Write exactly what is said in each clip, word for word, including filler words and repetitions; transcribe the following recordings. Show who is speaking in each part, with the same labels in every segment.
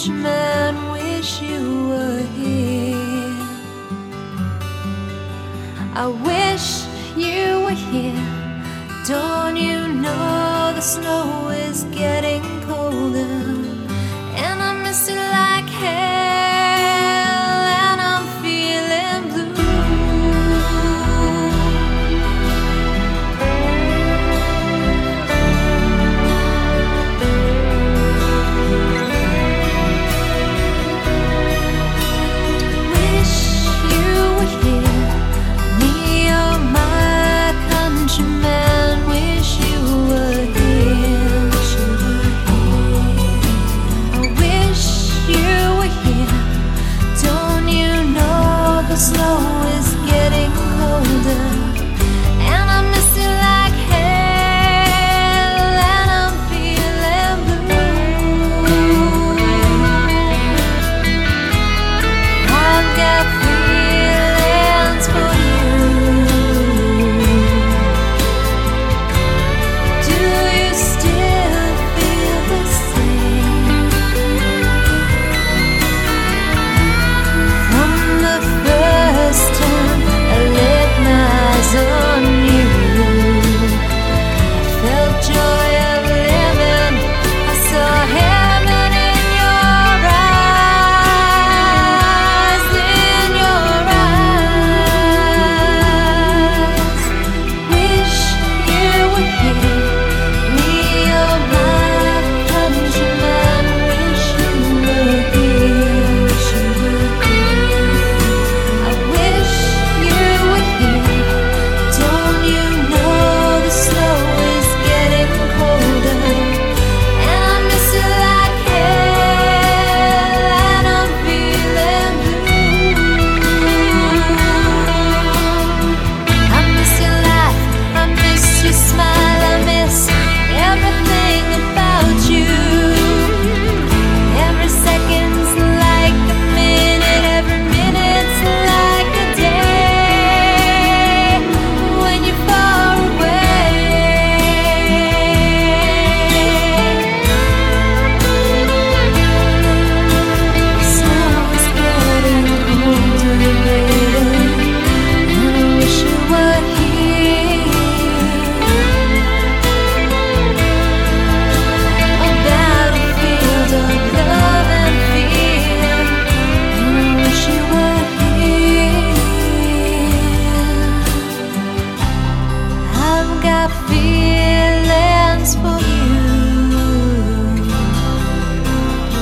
Speaker 1: countryman, wish you were here. I wish you were here. Don't you know the snow is getting colder, and I miss you like hell, and I'm feeling blue. Wish you were here, me or my countryman. Wish you were here, wish you were here. I wish you were here. Don't you know the snow is getting colder, and I miss you like hell, and I'm feeling blue. I've got feelings for you. Do you still feel the same? From the first time I laid my eyes on you, I felt joy of living. I saw heaven in your eyes, in your eyes. Wish you were here, me or my countryman. Wish you were here, wish you were here. I wish you were here. Don't you know the snow is getting colder, and I miss you like hell, and I'm feeling blue. I miss your laugh, I miss your smile, I miss everything about you. Every second's like a minute, every minute's like a day when you're far away. Snow is getting colder, baby, and I wish you were here. A battlefield of love and fear, and I wish you were here. I've got feelings for you.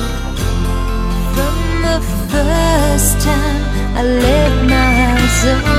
Speaker 1: From the first time I laid my eyes on